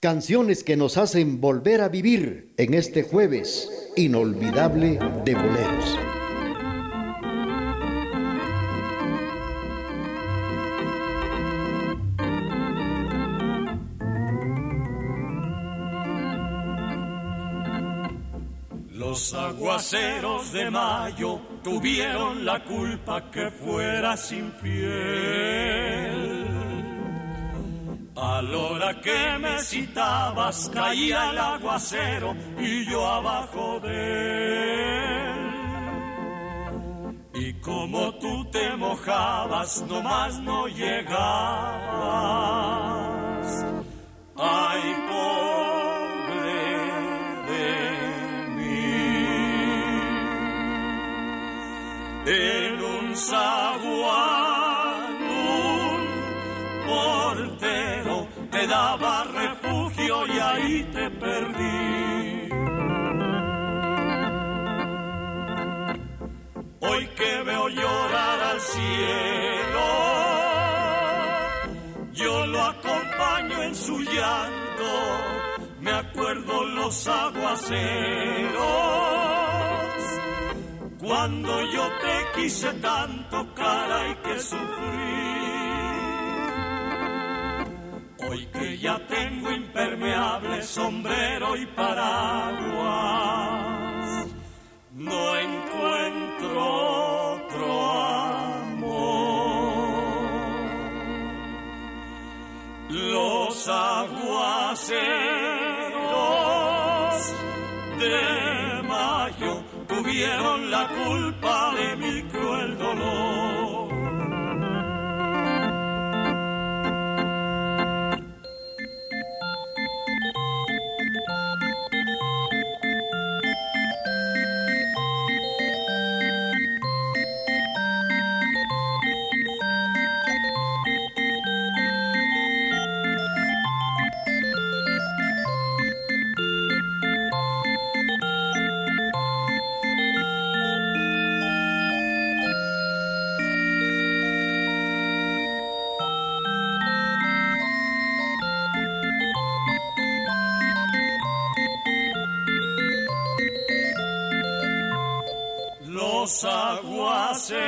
Canciones que nos hacen volver a vivir en este jueves inolvidable de boleros. Los aguaceros de mayo tuvieron la culpa que fueras infiel. A la hora que me citabas caía el aguacero y yo abajo de él. Y como tú te mojabas, nomás no llegabas. Ay, pobre de mí. En un zaguán, un portero te daba refugio y ahí te perdí. Hoy que veo llorar al cielo, yo lo acompaño en su llanto. Me acuerdo los aguaceros, cuando yo te quise tanto, caray, que sufrí. Hoy que ya tengo impermeable, sombrero y paraguas, no encuentro otro amor. Los aguaceros de mayo tuvieron la culpa de mi cruel dolor. Los aguaceros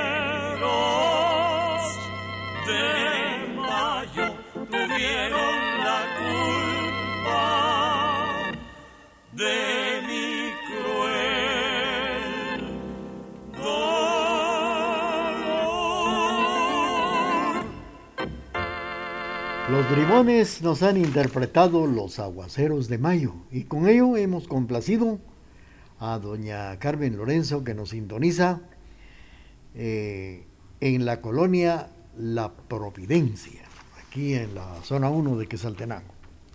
de mayo tuvieron la culpa de mi cruel dolor. Los bribones nos han interpretado Los aguaceros de mayo y con ello hemos complacido a doña Carmen Lorenzo, que nos sintoniza en la colonia La Providencia, aquí en la zona 1 de Quetzaltenango.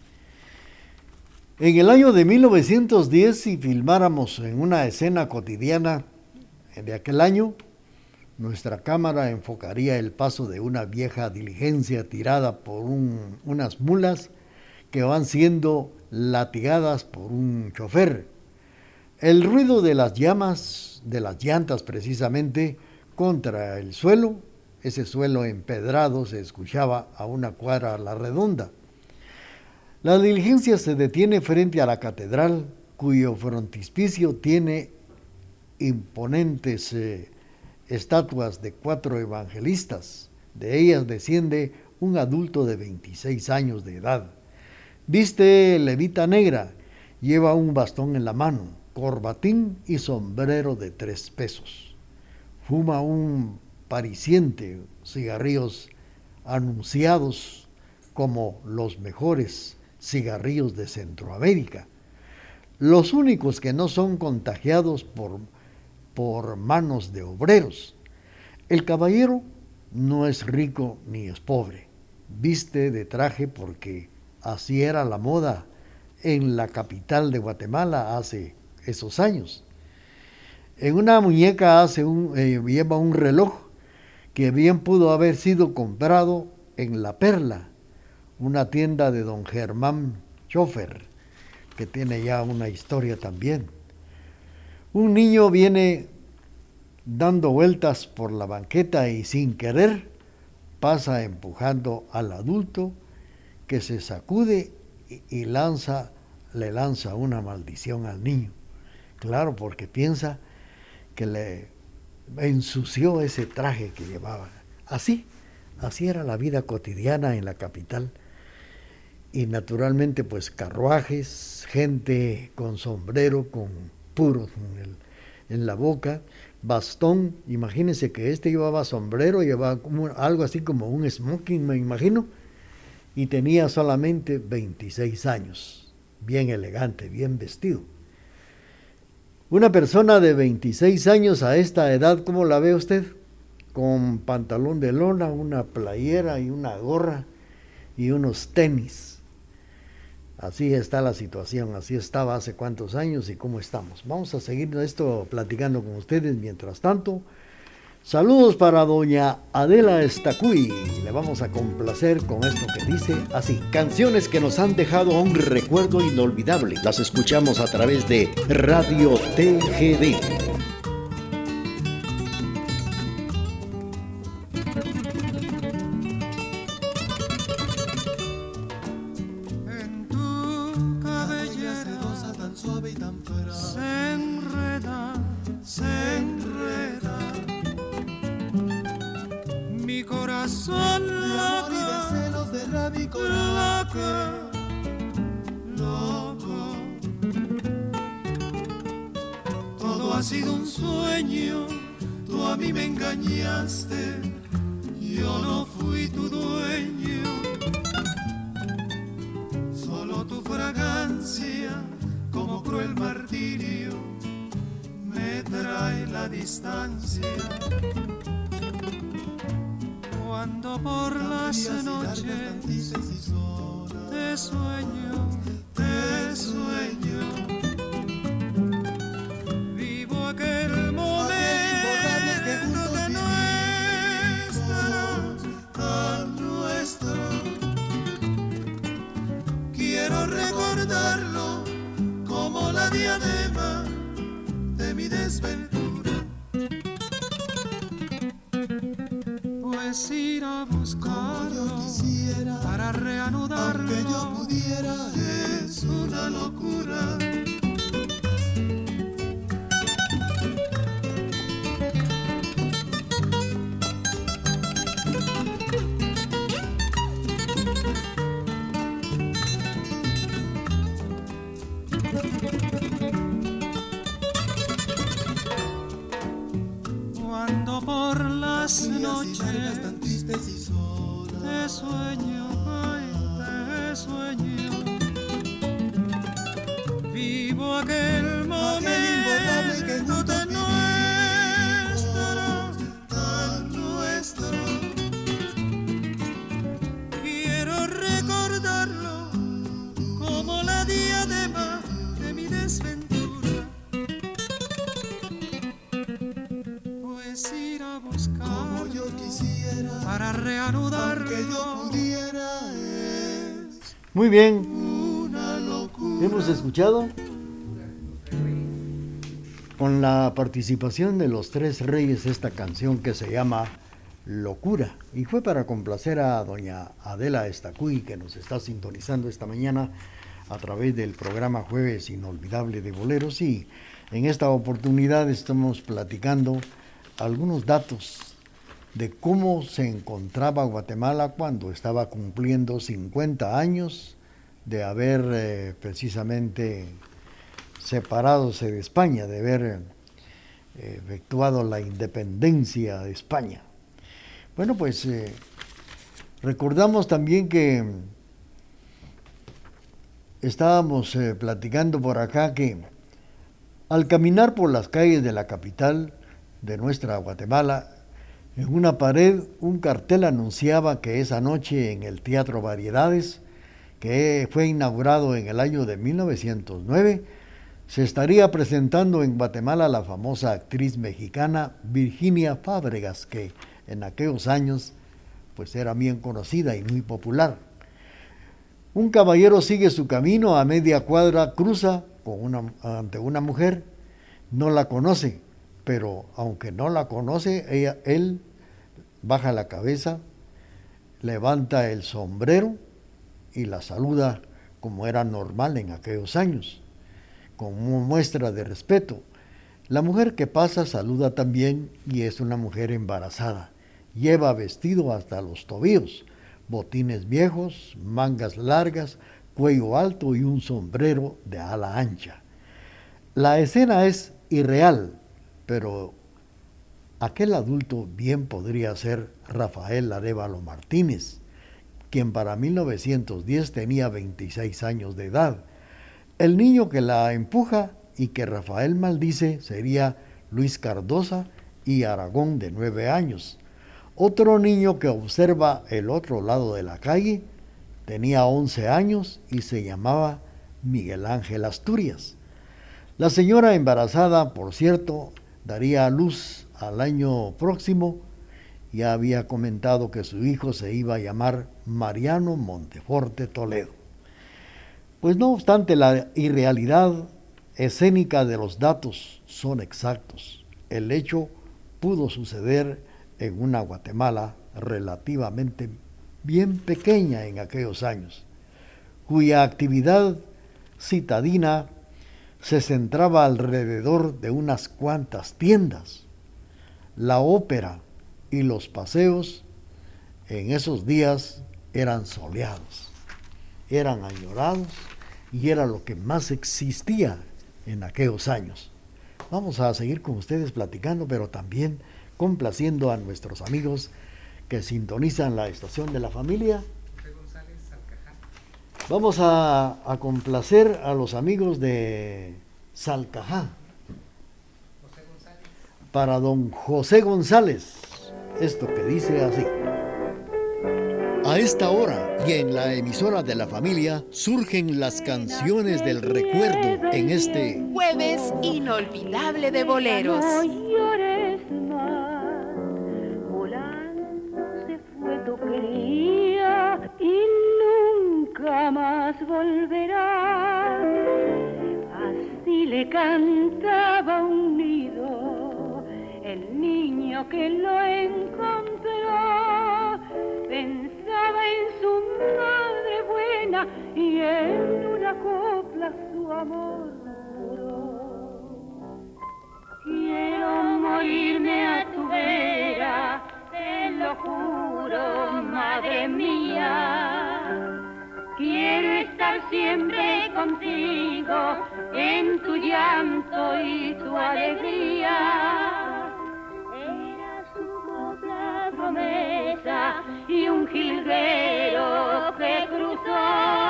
En el año de 1910, si filmáramos en una escena cotidiana de aquel año, nuestra cámara enfocaría el paso de una vieja diligencia tirada por unas mulas que van siendo latigadas por un chofer. El ruido de las llamas, de las llantas precisamente, contra el suelo, ese suelo empedrado se escuchaba a una cuadra a la redonda. La diligencia se detiene frente a la catedral, cuyo frontispicio tiene imponentes estatuas de 4 evangelistas. De ellas desciende un adulto de 26 años de edad. Viste levita negra, lleva un bastón en la mano, corbatín y sombrero de 3 pesos. Fuma un parisiente, cigarrillos anunciados como los mejores cigarrillos de Centroamérica, los únicos que no son contagiados por manos de obreros. El caballero no es rico ni es pobre, viste de traje porque así era la moda en la capital de Guatemala hace esos años. En una muñeca lleva un reloj que bien pudo haber sido comprado en La Perla, una tienda de don Germán Schofer, que tiene ya una historia también. Un niño viene dando vueltas por la banqueta y sin querer pasa empujando al adulto, que se sacude y le lanza una maldición al niño. Claro, porque piensa que le ensució ese traje que llevaba. Así era la vida cotidiana en la capital. Y naturalmente, pues carruajes, gente con sombrero, con puros en la boca, bastón. Imagínense que llevaba sombrero, llevaba algo así como un smoking, me imagino, y tenía solamente 26 años, bien elegante, bien vestido. Una persona de 26 años a esta edad, ¿cómo la ve usted? Con pantalón de lona, una playera y una gorra y unos tenis. Así está la situación, así estaba hace cuántos años y cómo estamos. Vamos a seguir esto platicando con ustedes mientras tanto. Saludos para doña Adela Estacuy. Le vamos a complacer con esto que dice así: canciones que nos han dejado un recuerdo inolvidable. Las escuchamos a través de Radio TGD. Todo ha sido un sueño, tú a mí me engañaste, yo no fui tu dueño. Solo tu fragancia, como cruel martirio, me trae la distancia. Cuando por las noches te sueño, vivo aquel momento de tan nuestro. Quiero recordarlo como la diadema de mi desventura. Pues ir a buscarlo para reanudarlo, aunque yo pudiera, es una locura. Cuando por las noches tan tristes y solas te sueño, ay, te sueño, vivo aquel momento que no te tan nuestro. Quiero recordarlo como la diadema de mi desventura. Pues ir a buscar como yo quisiera para reanudarlo, aunque yo pudiera, es muy bien. Una locura. Hemos escuchado con la participación de los Tres Reyes esta canción que se llama Locura, y fue para complacer a doña Adela Estacuy, que nos está sintonizando esta mañana a través del programa Jueves Inolvidable de Boleros. Y en esta oportunidad estamos platicando algunos datos de cómo se encontraba Guatemala cuando estaba cumpliendo 50 años de haber precisamente separadose de España, de haber efectuado la independencia de España. Bueno, pues recordamos también que estábamos platicando por acá que al caminar por las calles de la capital de nuestra Guatemala, en una pared un cartel anunciaba que esa noche en el Teatro Variedades, que fue inaugurado en el año de 1909, se estaría presentando en Guatemala la famosa actriz mexicana Virginia Fábregas, que en aquellos años pues era bien conocida y muy popular. Un caballero sigue su camino, a media cuadra cruza ante una mujer, no la conoce, pero aunque no la conoce, él baja la cabeza, levanta el sombrero y la saluda como era normal en aquellos años. Como muestra de respeto, la mujer que pasa saluda también y es una mujer embarazada. Lleva vestido hasta los tobillos, botines viejos, mangas largas, cuello alto y un sombrero de ala ancha. La escena es irreal, pero aquel adulto bien podría ser Rafael Arévalo Martínez, quien para 1910 tenía 26 años de edad. El niño que la empuja y que Rafael maldice sería Luis Cardosa y Aragón, de 9 años. Otro niño que observa el otro lado de la calle tenía 11 años y se llamaba Miguel Ángel Asturias. La señora embarazada, por cierto, daría a luz al año próximo. Ya había comentado que su hijo se iba a llamar Mariano Monteforte Toledo. Pues no obstante, la irrealidad escénica de los datos son exactos. El hecho pudo suceder en una Guatemala relativamente bien pequeña en aquellos años, cuya actividad citadina se centraba alrededor de unas cuantas tiendas. La ópera y los paseos en esos días eran soleados, eran añorados y era lo que más existía en aquellos años. Vamos a seguir con ustedes platicando, pero también complaciendo a nuestros amigos que sintonizan la estación de la familia. Vamos a complacer a los amigos de Salcajá. Para don José González, esto que dice así. A esta hora y en la emisora de la familia surgen las canciones del recuerdo en este jueves inolvidable de boleros. No llores más, volando se fue tu cría y nunca más volverá. Así le cantaba un nido el niño que lo encontró. Pensaba en su madre buena y en una copla su amor juró. Quiero morirme a tu vera, te lo juro, madre mía. Quiero estar siempre contigo en tu llanto y tu alegría. Era su copla promesa y un jilguero que cruzó.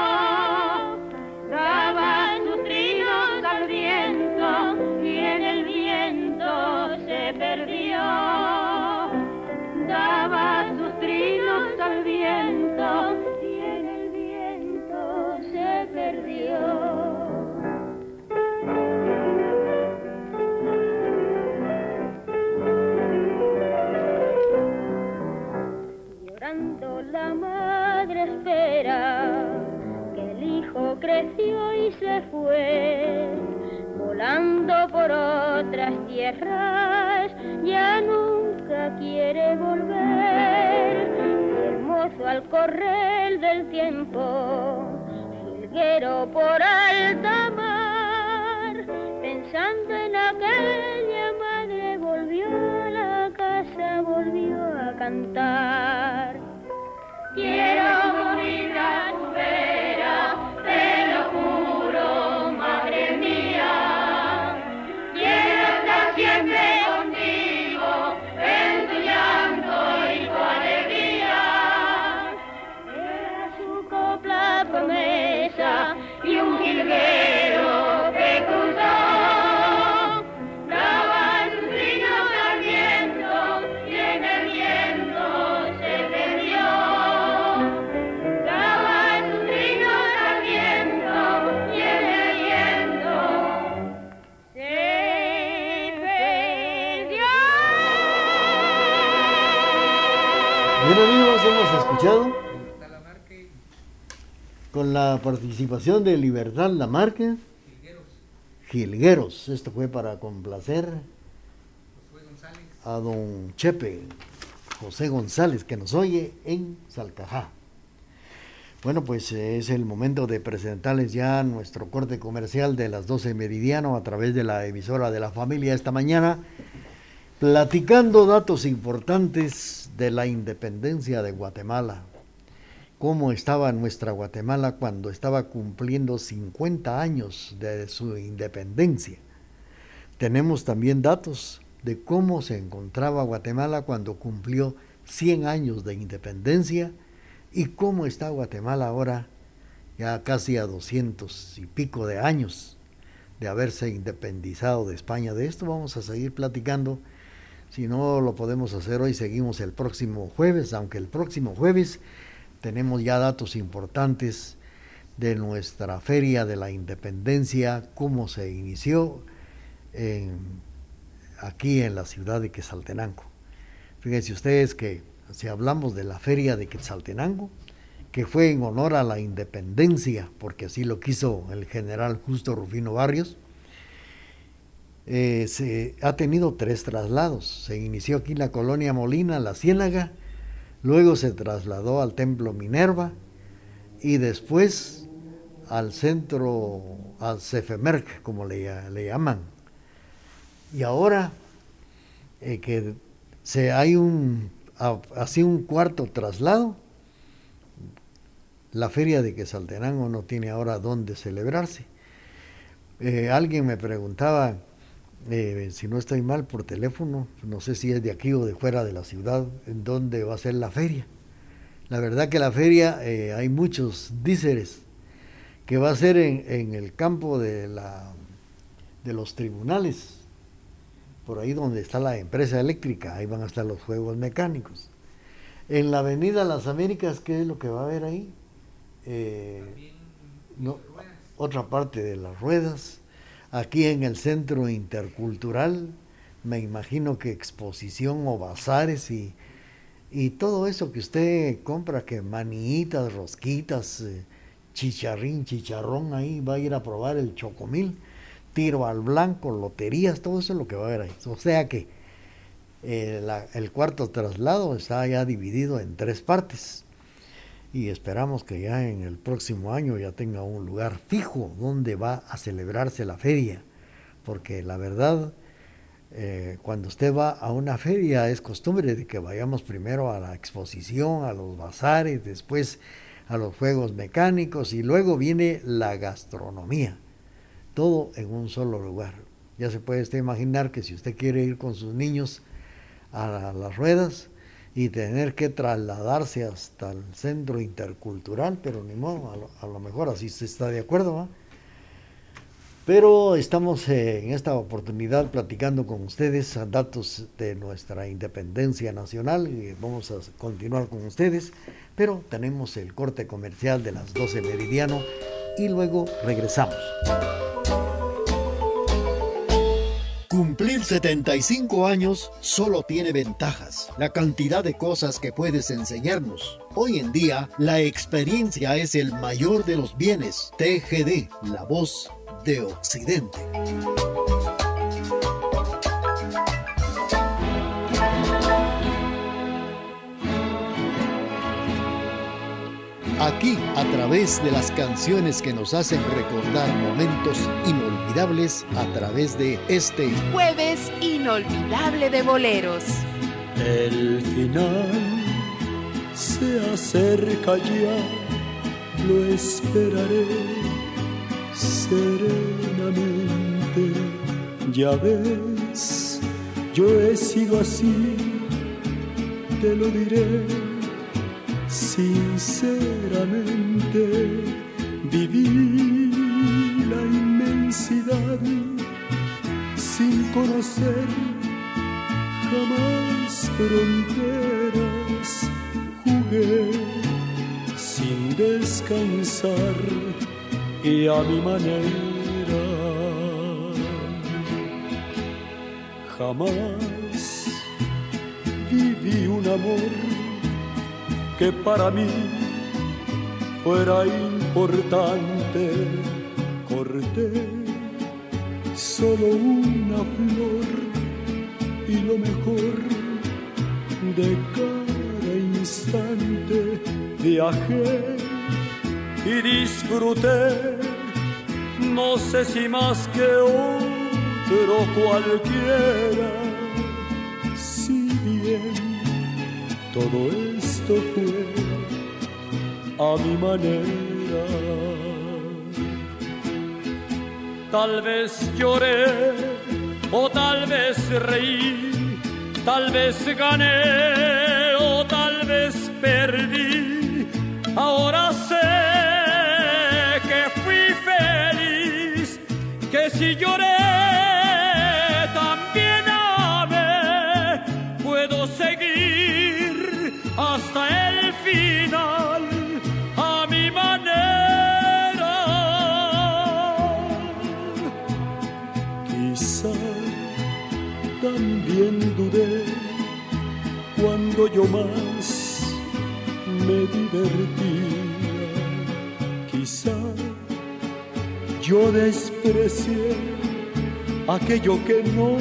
Daba sus trinos al viento y en el viento se perdió. Daba sus trinos al viento y en el viento se perdió. La madre espera que el hijo creció y se fue, volando por otras tierras, ya nunca quiere volver. Hermoso al correr del tiempo, jilguero por alta mar, pensando en aquella madre volvió a la casa, volvió a cantar. Quiero morir a tu vera, te lo juro, madre mía. Quiero estar siempre contigo, en tu llanto y tu alegría. Era su copla promesa y un jilguero que cruzó. Daba sus trinos al viento y en el viento se perdió. Bien amigos, hemos escuchado con la participación de Libertad Lamarque, Jilgueros. Esto fue para complacer a don Chepe, José González, que nos oye en Salcajá. Bueno, pues es el momento de presentarles ya nuestro corte comercial de las 12 meridiano a través de la emisora de la familia esta mañana, platicando datos importantes de la independencia de Guatemala. Cómo estaba nuestra Guatemala cuando estaba cumpliendo 50 años de su independencia. Tenemos también datos de cómo se encontraba Guatemala cuando cumplió 100 años de independencia y cómo está Guatemala ahora, ya casi a 200 y pico de años de haberse independizado de España. De esto vamos a seguir platicando. Si no lo podemos hacer hoy, seguimos el próximo jueves, aunque el próximo jueves tenemos ya datos importantes de nuestra Feria de la Independencia, cómo se inició aquí en la ciudad de Quetzaltenango. Fíjense ustedes que si hablamos de la Feria de Quetzaltenango, que fue en honor a la independencia, porque así lo quiso el general Justo Rufino Barrios, se ha tenido 3 traslados. Se inició aquí en la colonia Molina, La Ciénaga, luego se trasladó al Templo Minerva y después al centro, al Cefemerc, como le llaman. Y ahora que hay así un cuarto traslado, la Feria de Quetzaltenango no tiene ahora dónde celebrarse. Alguien me preguntaba, si no estoy mal, por teléfono, no sé si es de aquí o de fuera de la ciudad, en dónde va a ser la feria. La verdad que la feria, hay muchos díceres, que va a ser en el campo de los tribunales, por ahí donde está la empresa eléctrica, ahí van a estar los juegos mecánicos. En la avenida Las Américas, ¿qué es lo que va a haber ahí? Otra parte de las ruedas. Aquí en el Centro Intercultural, me imagino que exposición o bazares y todo eso que usted compra, que manitas, rosquitas, chicharrón, ahí va a ir a probar el chocomil, tiro al blanco, loterías, todo eso es lo que va a haber ahí. O sea que el cuarto traslado está ya dividido en 3 partes y esperamos que ya en el próximo año ya tenga un lugar fijo donde va a celebrarse la feria, porque la verdad, cuando usted va a una feria es costumbre de que vayamos primero a la exposición, a los bazares, después a los juegos mecánicos y luego viene la gastronomía, todo en un solo lugar. Ya se puede usted imaginar que si usted quiere ir con sus niños a las ruedas y tener que trasladarse hasta el Centro Intercultural, pero ni modo, a lo mejor así se está de acuerdo, ¿va? Pero estamos en esta oportunidad platicando con ustedes datos de nuestra independencia nacional y vamos a continuar con ustedes, pero tenemos el corte comercial de las 12 meridiano y luego regresamos. Cumplir 75 años solo tiene ventajas. La cantidad de cosas que puedes enseñarnos. Hoy en día, la experiencia es el mayor de los bienes. TGD, la voz de Occidente. Aquí, a través de las canciones que nos hacen recordar momentos inolvidables, a través de este Jueves inolvidable de boleros. El final se acerca ya, lo esperaré serenamente. Ya ves, yo he sido así, te lo diré sinceramente. Viví la inmensidad sin conocer jamás fronteras. Jugué sin descansar y a mi manera. Jamás viví un amor que para mí fuera importante. Corté solo una flor y lo mejor de cada instante. Viajé y disfruté, no sé si más que otro cualquiera. Si bien todo esto fue a mi manera, tal vez lloré o tal vez reí, tal vez gané o tal vez perdí. Ahora sé que fui feliz, que si lloré también amé. Puedo seguir hasta el final a mi manera. Quizá también dudé cuando yo más me divertía. Quizá yo desprecié aquello que no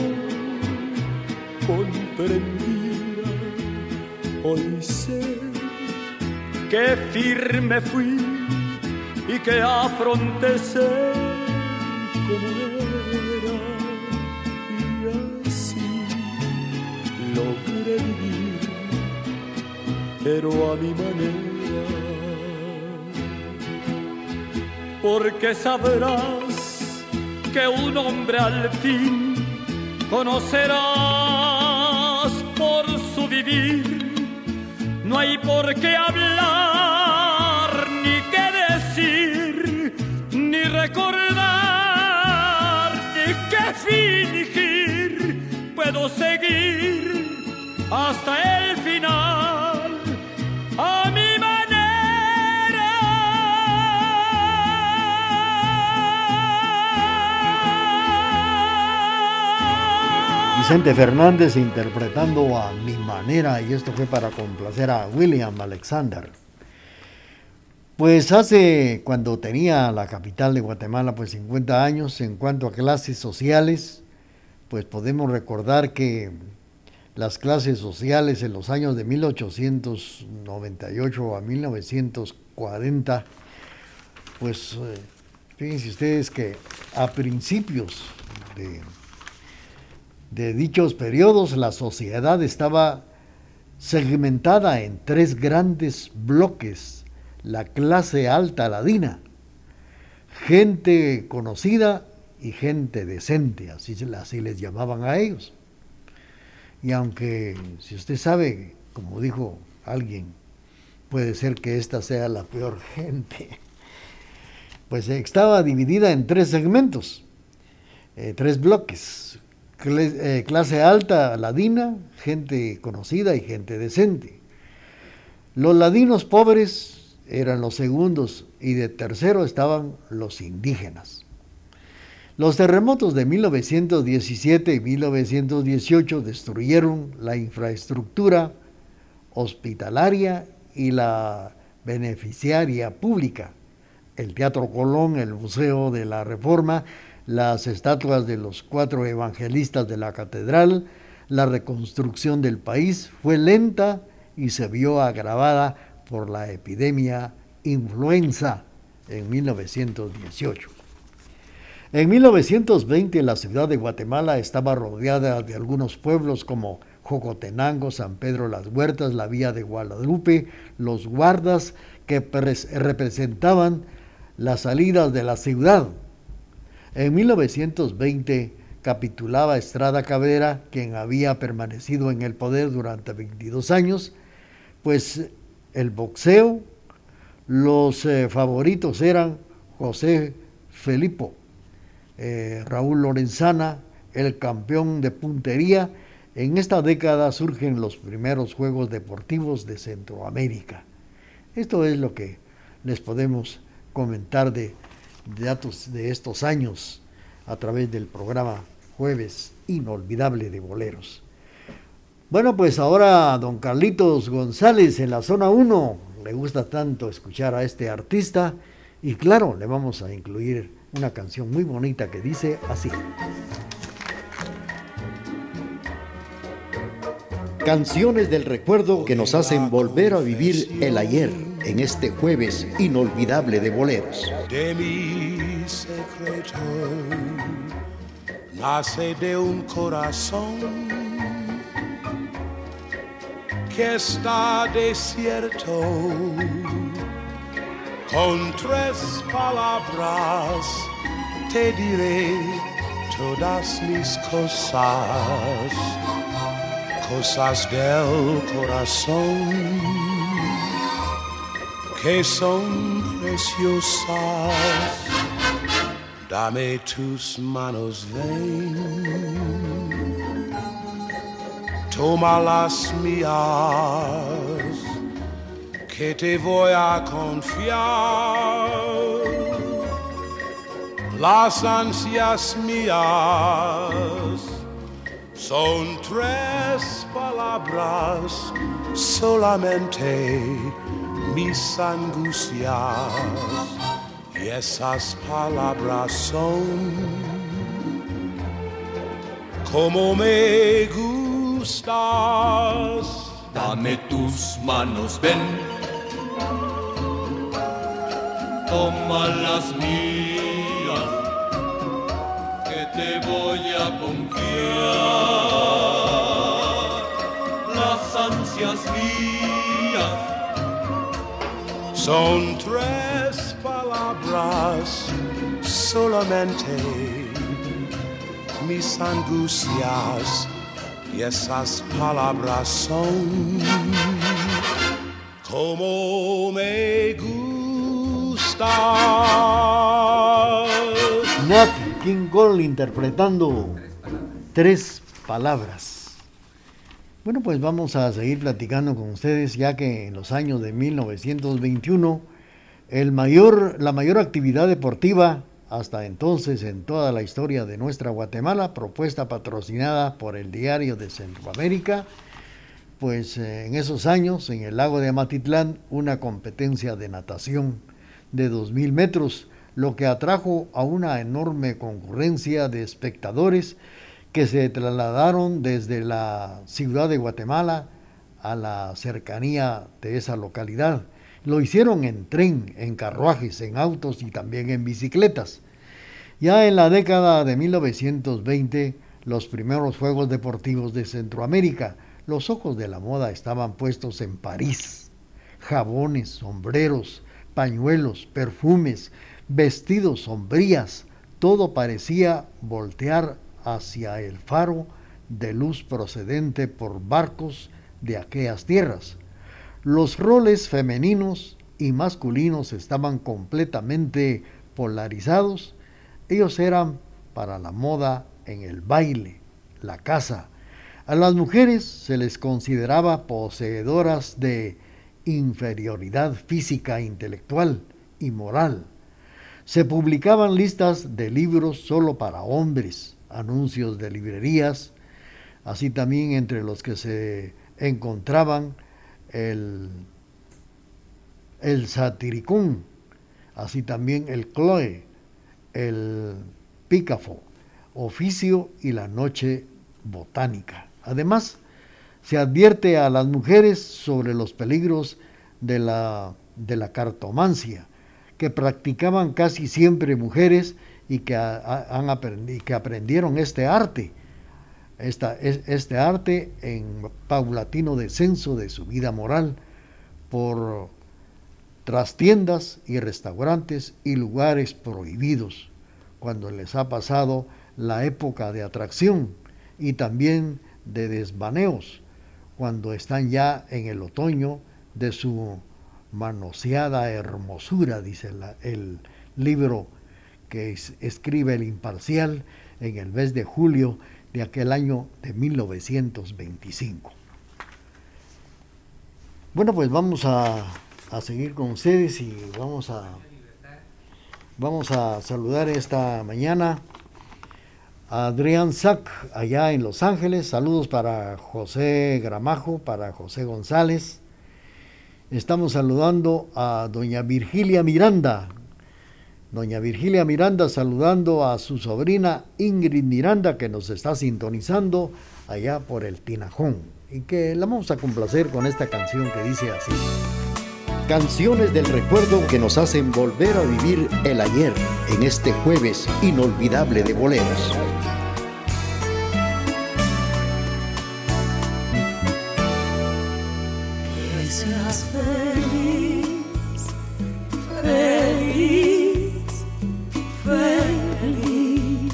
comprendía. Hoy sé que firme fui y que afronté ser como era, y así logré vivir, pero a mi manera. Porque sabrás que un hombre al fin conocerás por su vivir. No hay por qué hablar, ni qué decir, ni recordar, ni qué fingir. Puedo seguir hasta el final a mi Vicente Fernández interpretando A mi manera, y esto fue para complacer a William Alexander. Pues cuando tenía la capital de Guatemala, pues 50 años, en cuanto a clases sociales, pues podemos recordar que las clases sociales en los años de 1898 a 1940, pues fíjense ustedes que a principios de dichos periodos la sociedad estaba segmentada en tres grandes bloques: la clase alta ladina, gente conocida y gente decente, así les llamaban a ellos. Y aunque, si usted sabe, como dijo alguien, puede ser que esta sea la peor gente, pues estaba dividida en tres segmentos, tres bloques: clase alta ladina, gente conocida y gente decente. Los ladinos pobres eran los segundos y de tercero estaban los indígenas. Los terremotos de 1917 y 1918 destruyeron la infraestructura hospitalaria y la beneficiaria pública: el Teatro Colón, el Museo de la Reforma, las estatuas de los 4 evangelistas de la catedral. La reconstrucción del país fue lenta y se vio agravada por la epidemia influenza en 1918. En 1920 la ciudad de Guatemala estaba rodeada de algunos pueblos como Jocotenango, San Pedro Las Huertas, la Villa de Guadalupe, los guardas que representaban las salidas de la ciudad. En 1920 capitulaba Estrada Cabrera, quien había permanecido en el poder durante 22 años, pues el boxeo, los favoritos eran José Felipo, Raúl Lorenzana, el campeón de puntería. En esta década surgen los primeros Juegos Deportivos de Centroamérica. Esto es lo que les podemos comentar de datos de estos años a través del programa Jueves Inolvidable de Boleros. Bueno, pues ahora don Carlitos González en la zona 1, le gusta tanto escuchar a este artista y claro, le vamos a incluir una canción muy bonita que dice así. Canciones del recuerdo que nos hacen volver a vivir el ayer, en este jueves inolvidable de boleros. De mi secreto nace de un corazón que está desierto. Con 3 palabras te diré todas mis cosas, cosas del corazón que son preciosas. Dame tus manos, ven, toma las mías, que te voy a confiar. Las ansias mías son 3 palabras solamente, mis angustias, y esas palabras son como me gustas. Dame tus manos, ven, toma las mías, que te voy a confiar. Las ansias mías son 3 palabras solamente, mis angustias, y esas palabras son como me gustas. Nat King Cole interpretando 3 palabras. Bueno, pues vamos a seguir platicando con ustedes, ya que en los años de 1921 la mayor actividad deportiva hasta entonces en toda la historia de nuestra Guatemala, propuesta patrocinada por el Diario de Centroamérica, pues en esos años en el lago de Amatitlán una competencia de natación de 2,000 metros, lo que atrajo a una enorme concurrencia de espectadores que se trasladaron desde la ciudad de Guatemala a la cercanía de esa localidad. Lo hicieron en tren, en carruajes, en autos y también en bicicletas. Ya en la década de 1920, los primeros Juegos Deportivos de Centroamérica, los ojos de la moda estaban puestos en París. Jabones, sombreros, pañuelos, perfumes, vestidos, sombrías, todo parecía voltear hacia el faro de luz procedente por barcos de aquellas tierras. Los roles femeninos y masculinos estaban completamente polarizados. Ellos eran para la moda en el baile, la caza. A las mujeres se les consideraba poseedoras de inferioridad física, intelectual y moral. Se publicaban listas de libros solo para hombres, anuncios de librerías, así también entre los que se encontraban el Satiricón, así también el Chloe, el Pícafo, Oficio y la Noche Botánica. Además, se advierte a las mujeres sobre los peligros de la cartomancia, que practicaban casi siempre mujeres y que aprendieron este arte en paulatino descenso de su vida moral por trastiendas y restaurantes y lugares prohibidos, cuando les ha pasado la época de atracción y también de desvaneos, cuando están ya en el otoño de su manoseada hermosura, dice el libro que escribe el Imparcial en el mes de julio de aquel año de 1925. Bueno, pues vamos a seguir con ustedes y vamos a saludar esta mañana a Adrián Sack allá en Los Ángeles. Saludos para José Gramajo, para José González. Estamos saludando a doña Virgilia Miranda. Doña Virgilia Miranda saludando a su sobrina Ingrid Miranda, que nos está sintonizando allá por el Tinajón. Y que la vamos a complacer con esta canción que dice así. Canciones del recuerdo que nos hacen volver a vivir el ayer en este jueves inolvidable de boleros. Que seas feliz, feliz, feliz.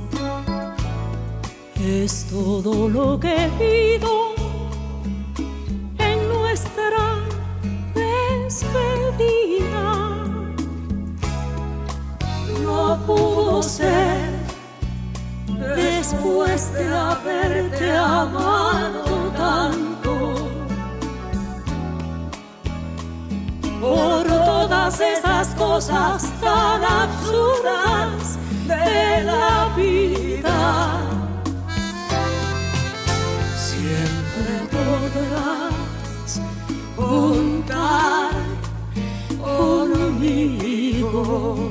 Es todo lo que pido en nuestra despedida. No pudo ser después de haberte amado tanto. Por todas esas cosas tan absurdas de la vida, siempre podrás contar conmigo.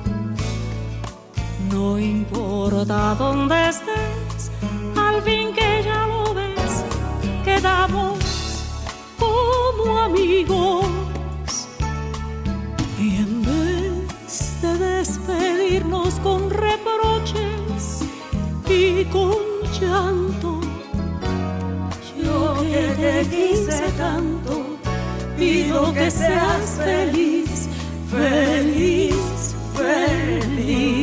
No importa dónde estés, al fin que ya lo ves, quedamos como amigos. Y en vez de despedirnos con reproches y con llanto, yo que te quise tanto, pido que seas feliz, feliz, feliz.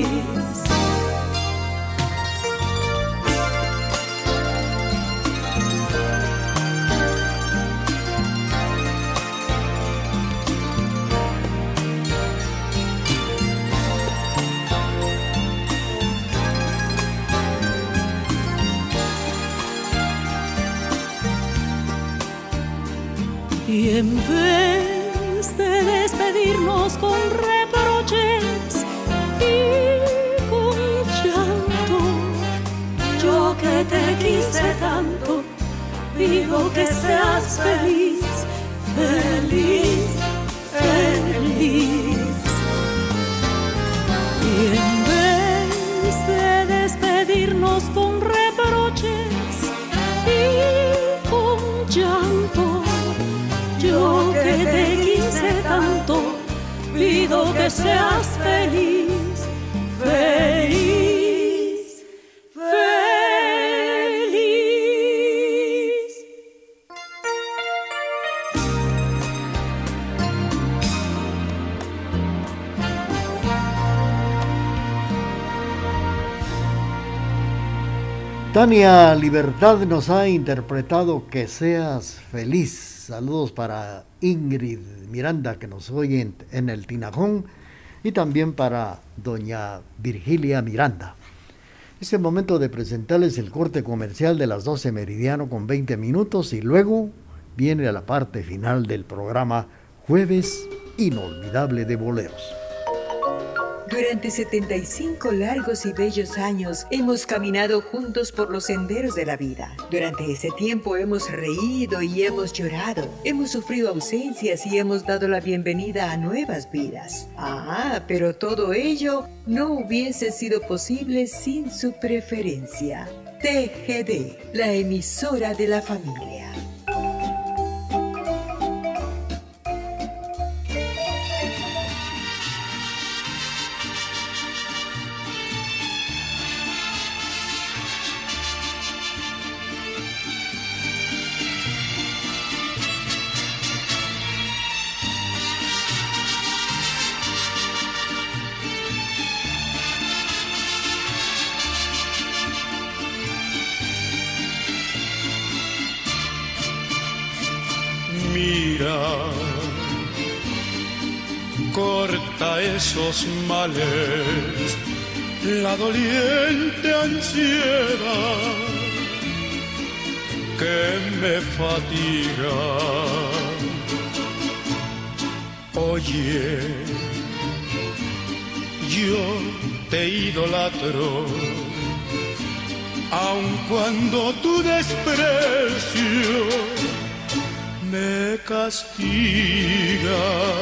Y en vez de despedirnos con reproches y con llanto, yo que te quise tanto, pido que seas feliz, feliz, feliz. Y en vez de despedirnos con reproches y con llanto, yo que te quise tanto, pido que seas feliz, feliz, feliz. Tania Libertad nos ha interpretado Que seas feliz. Saludos para Ingrid Miranda, que nos oye en el Tinajón, y también para doña Virgilia Miranda. Es el momento de presentarles el corte comercial de las 12 meridiano con 20 minutos y luego viene a la parte final del programa Jueves Inolvidable de Boleros. Durante 75 largos y bellos años hemos caminado juntos por los senderos de la vida. Durante ese tiempo hemos reído y hemos llorado, hemos sufrido ausencias y hemos dado la bienvenida a nuevas vidas. Pero todo ello no hubiese sido posible sin su preferencia. TGD, la emisora de la familia. Corta esos males, la doliente ansiedad que me fatiga. Oye, yo te idolatro, aun cuando tu desprecio me castiga.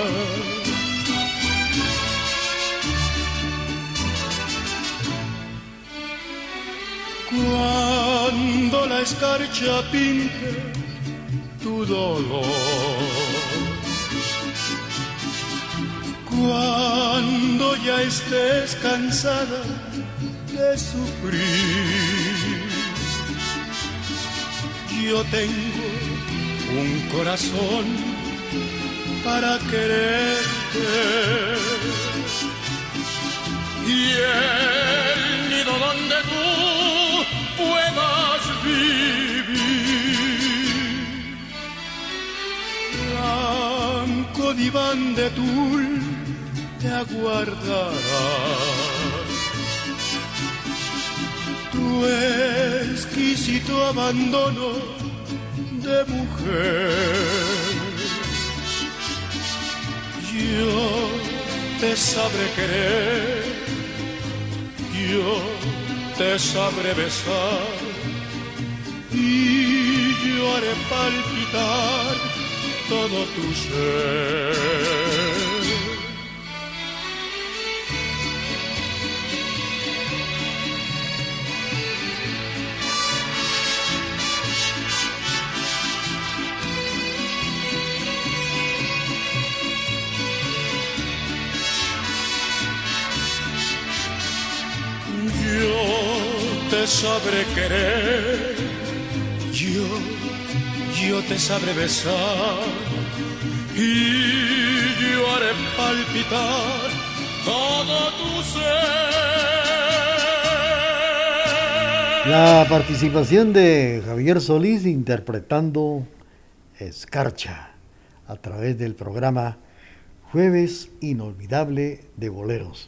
Cuando la escarcha pinte tu dolor, Cuando ya estés cansada de sufrir, yo tengo un corazón para quererte y el nido donde tú puedas vivir. Blanco diván de tul te aguardará. Tu exquisito abandono de mujer, yo te sabré querer, yo te sabré besar y yo haré palpitar todo tu ser. Te sabré querer, yo te sabré besar y yo haré palpitar todo tu ser. La participación de Javier Solís interpretando Escarcha a través del programa Jueves Inolvidable de Boleros.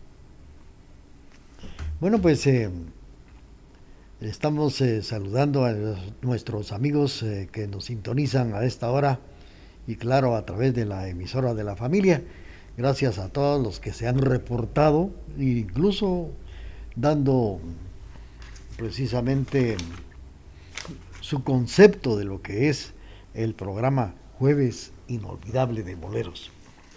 Bueno, pues estamos saludando a nuestros amigos que nos sintonizan a esta hora y claro, a través de la emisora de la familia. Gracias a todos los que se han reportado, incluso dando precisamente su concepto de lo que es el programa Jueves Inolvidable de Boleros.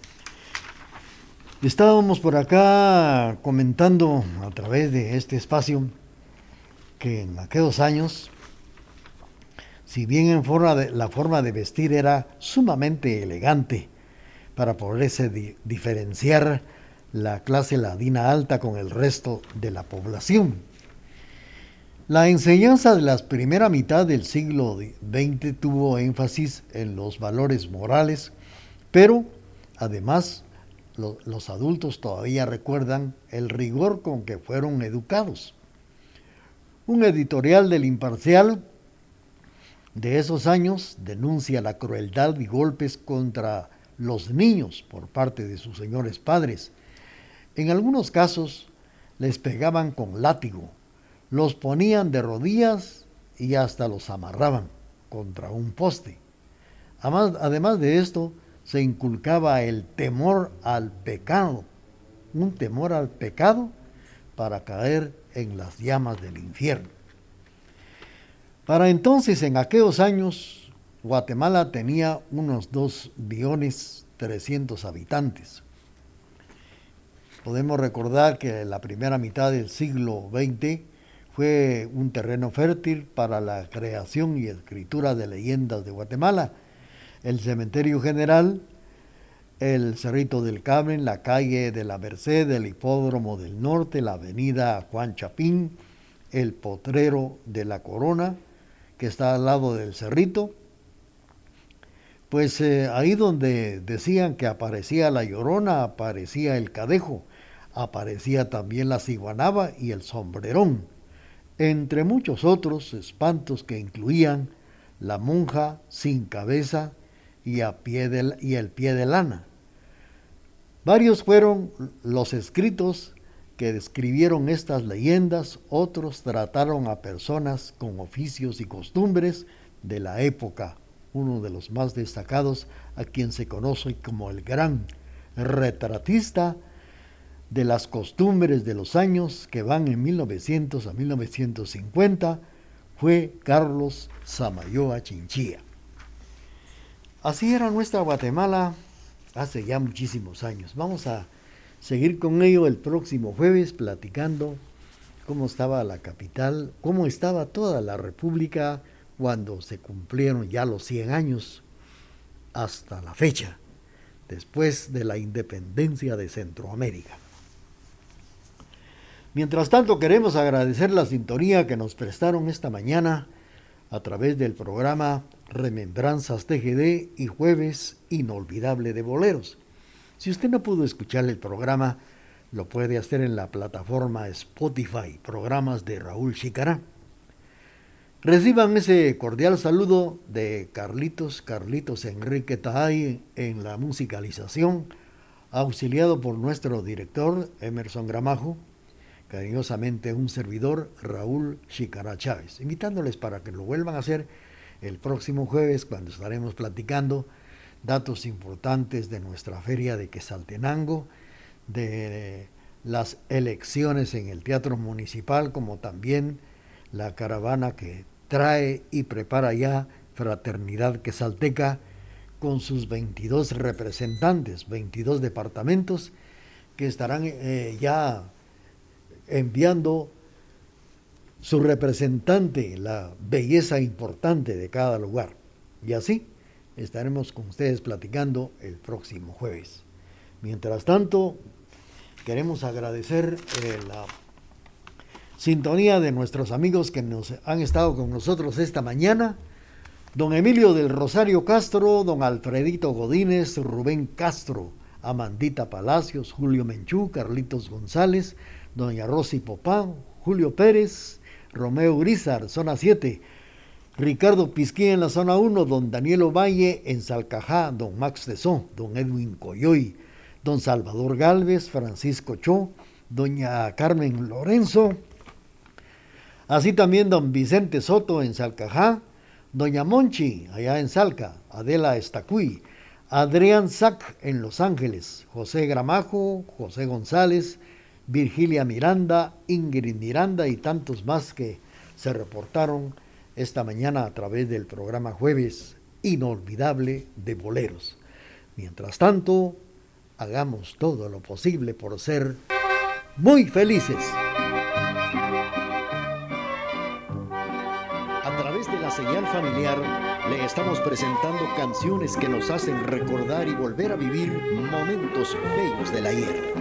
Estábamos por acá comentando a través de este espacio que en aquellos años, si bien la forma de vestir era sumamente elegante para poderse diferenciar la clase ladina alta con el resto de la población, la enseñanza de la primera mitad del siglo XX tuvo énfasis en los valores morales, pero además los adultos todavía recuerdan el rigor con que fueron educados. Un editorial del Imparcial de esos años denuncia la crueldad y golpes contra los niños por parte de sus señores padres. En algunos casos les pegaban con látigo, los ponían de rodillas y hasta los amarraban contra un poste. Además de esto, se inculcaba el temor al pecado, un temor al pecado para caer en las llamas del infierno. Para entonces, en aquellos años, Guatemala tenía unos 2.300.000 habitantes. Podemos recordar que la primera mitad del siglo XX fue un terreno fértil para la creación y escritura de leyendas de Guatemala. El Cementerio General, el Cerrito del Carmen, la calle de la Merced, el Hipódromo del Norte, la avenida Juan Chapín, el Potrero de la Corona, que está al lado del Cerrito. Pues ahí donde decían que aparecía la Llorona, aparecía el Cadejo, aparecía también la Ciguanaba y el Sombrerón, entre muchos otros espantos que incluían la monja sin cabeza y el pie de lana. Varios fueron los escritos que describieron estas leyendas, otros trataron a personas con oficios y costumbres de la época. Uno de los más destacados, a quien se conoce como el gran retratista de las costumbres de los años que van en 1900 a 1950, fue Carlos Samayoa Chinchilla. Así era nuestra Guatemala hace ya muchísimos años. Vamos a seguir con ello el próximo jueves, platicando cómo estaba la capital, cómo estaba toda la República cuando se cumplieron ya los 100 años hasta la fecha después de la independencia de Centroamérica. Mientras tanto, queremos agradecer la sintonía que nos prestaron esta mañana a través del programa Remembranzas TGD y Jueves Inolvidable de Boleros. Si usted no pudo escuchar el programa, lo puede hacer en la plataforma Spotify, programas de Raúl Chicará. Reciban ese cordial saludo de Carlitos Enrique Tahay en la musicalización, auxiliado por nuestro director Emerson Gramajo, cariñosamente un servidor Raúl Chicará Chávez, invitándoles para que lo vuelvan a hacer el próximo jueves, cuando estaremos platicando datos importantes de nuestra feria de Quetzaltenango, de las elecciones en el Teatro Municipal, como también la caravana que trae y prepara ya Fraternidad Quetzalteca con sus 22 representantes, 22 departamentos que estarán ya enviando su representante, la belleza importante de cada lugar. Y así estaremos con ustedes platicando el próximo jueves. Mientras tanto, queremos agradecer la sintonía de nuestros amigos que nos han estado con nosotros esta mañana. Don Emilio del Rosario Castro, don Alfredito Godínez, Rubén Castro, Amandita Palacios, Julio Menchú, Carlitos González, doña Rosy Popán, Julio Pérez, Romeo Urizar, zona 7, Ricardo Pisquín en la zona 1, don Daniel Ovalle en Salcajá, don Max Tesón, don Edwin Coyoy, don Salvador Galvez, Francisco Cho, doña Carmen Lorenzo, así también don Vicente Soto en Salcajá, doña Monchi allá en Salca, Adela Estacuy, Adrián Sac en Los Ángeles, José Gramajo, José González, Virgilia Miranda, Ingrid Miranda y tantos más que se reportaron esta mañana a través del programa Jueves Inolvidable de Boleros. Mientras tanto, hagamos todo lo posible por ser muy felices. A través de la señal familiar le estamos presentando canciones que nos hacen recordar y volver a vivir momentos bellos del ayer.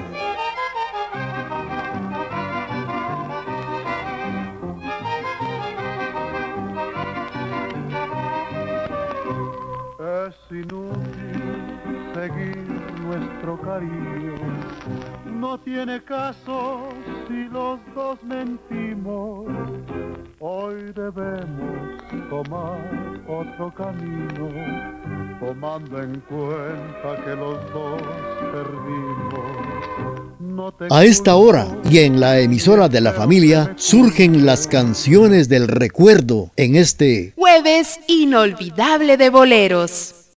Es inútil seguir nuestro cariño, no tiene caso si los dos mentimos. Hoy debemos tomar otro camino, tomando en cuenta que los dos perdimos. A esta hora y en la emisora de la familia surgen las canciones del recuerdo en este Jueves Inolvidable de Boleros.